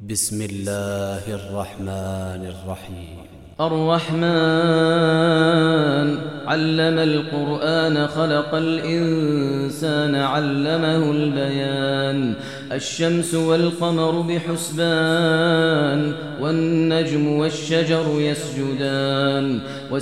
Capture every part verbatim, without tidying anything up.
بسم الله الرحمن الرحيم. الرحمن علم القرآن خلق الإنسان علمه البيان. الشمس والقمر بحسبان والنجم والشجر يسجدان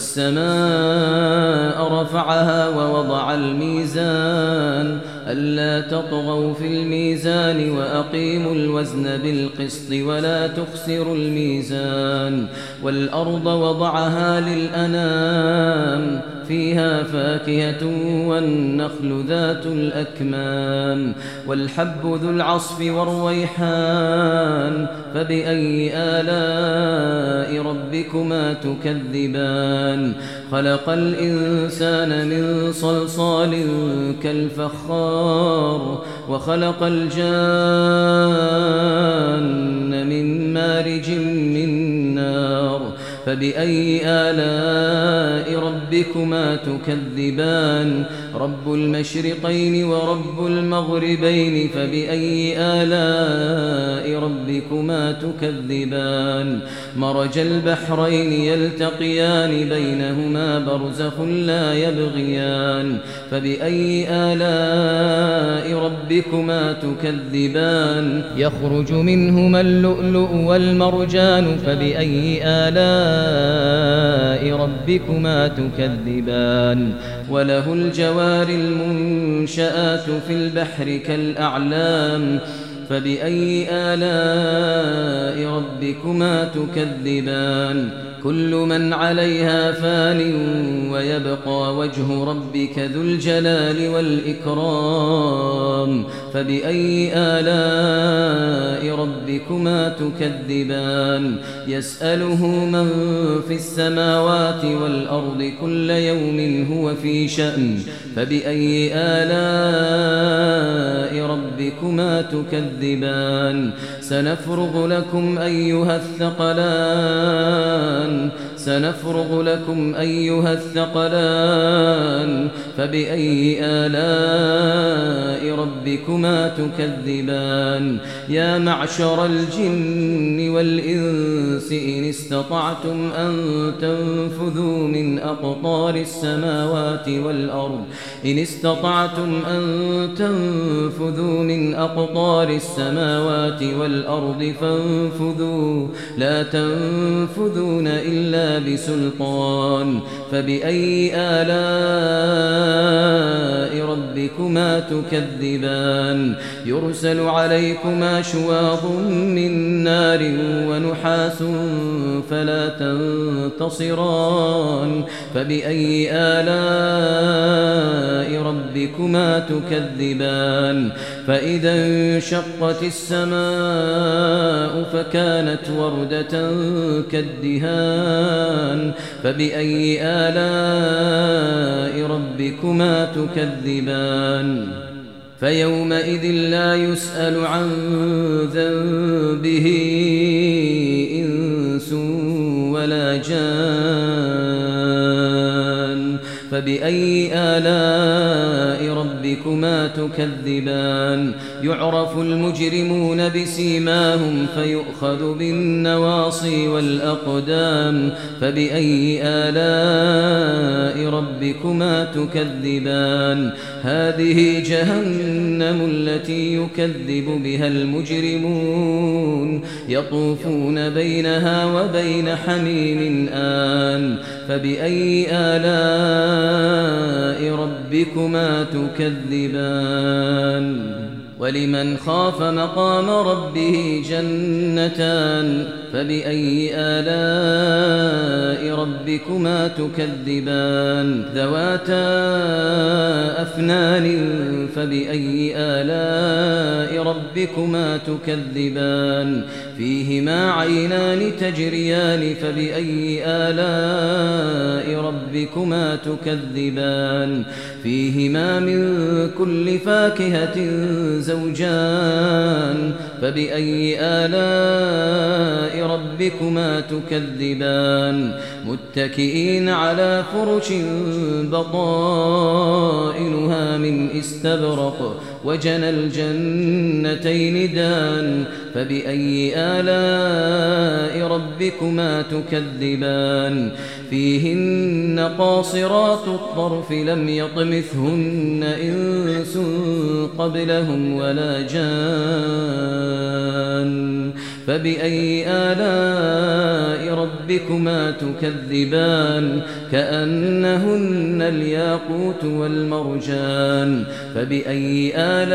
والسماء رفعها ووضع الميزان ألا تطغوا في الميزان وأقيموا الوزن بالقسط ولا تخسروا الميزان والأرض وضعها للأنام فيها فاكهة والنخل ذات الأكمام والحب ذو العصف والريحان فبأي آلاء ربكما تكذبان. خلق الإنسان من صلصال كالفخار وخلق الجان من مارج من نار فبأي آلاء ربكما تكذبان. رب المشرقين ورب المغربين فبأي آلاء ربكما تكذبان. مرج البحرين يلتقيان بينهما برزخ لا يبغيان فبأي آلاء ربكما تكذبان. يخرج منهما اللؤلؤ والمرجان فبأي آلاء ربكما تكذبان. وله الجوار المنشآت في البحر كالأعلام فبأي آلاء ربكما تكذبان. كل من عليها فان ويبقى وجه ربك ذو الجلال والإكرام فبأي آلاء ربكما تكذبان. يسأله من في السماوات والأرض كل يوم هو في شأن فبأي آلاء ربكما تكذبان. سنفرغ لكم أيها الثقلان سنفرغ لكم أيها الثقلان فبأي آلاء ربكما تكذبان. يا معشر الجن والإنس إن استطعتم أن تنفذوا من أقطار السماوات والأرض إن استطعتم أن تنفذوا من أقطار السماوات والأرض فانفذوا لا تنفذون إلا بسلطان فبأي آلاء ربكما تكذبان. يرسل عليكما شواظ من نار ونحاس فلا تنتصران فبأي آلاء ربكما تكذبان. فإذا انشقت السماء فكانت وردة كالدهان فبأي آلاء ربكما تكذبان. فيومئذ لا يسأل عن ذنبه إنس ولا جان فبأي آلاء ربكما تكذبان. يعرف المجرمون بسيماهم فيؤخذ بالنواصي والأقدام فبأي آلاء ربكما تكذبان. هذه جهنم التي يكذب بها المجرمون يطوفون بينها وبين حميم آن فبأي آلاء ربكما تكذبان. ولمن خاف مقام ربه جنتان فبأي آلاء ربكما تكذبان. ذواتا أفنان فبأي آلاء ربكما تكذبان. فيهما عينان تجريان فبأي آلاء ربكما تكذبان. فيهما من كل فاكهة زوجان فبأي آلاء ربكما تكذبان. متكئين على فرش بطائنها من استبرق وجنى الجنتين دان فبأي آلاء ربكما تكذبان فيهن قاصرات الطرف لم يطمثهن إنس قبلهم ولا جان فبأي آلاء ربكما تكذبان كأنهن الياقوت والمرجان فبأي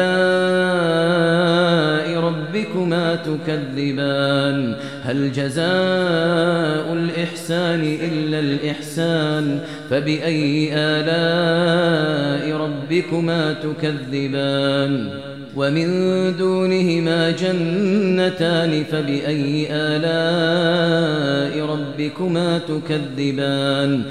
آلاء ربكما تكذبان هل جزاء الإحسان إلا الإحسان فبأي آلاء ربكما تكذبان ومن دونهما جنتان فبأي آلاء ربكما تكذبان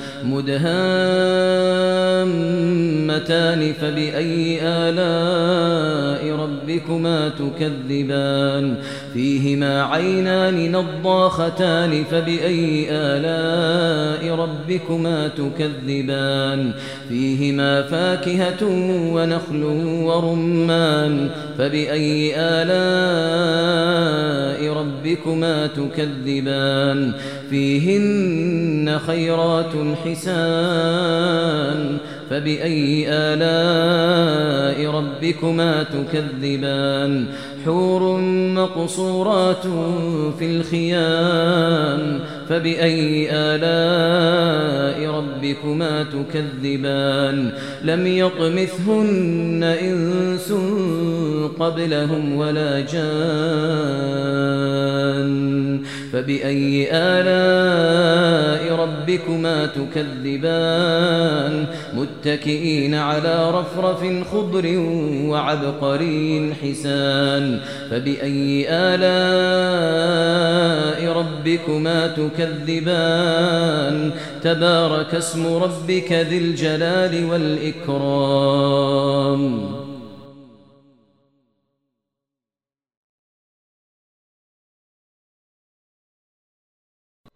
مدهامتان فبأي آلاء ربكما تكذبان فيهما عينان نضاختان فبأي آلاء ربكما تكذبان فيهما فاكهة ونخل ورمان فبأي آلاء ربكما تكذبان فيهن خيرات حسان فبأي آلاء ربكما تكذبان حور مقصورات في الخيام فبأي آلاء ربكما تكذبان لم يطمثهن إنس قبلهم ولا جان فبأي آلاء ربكما تكذبان متكئين على رفرف خضر وعبقري حسان فبأي آلاء ربكما تكذبان تبارك اسم ربك ذي الجلال والإكرام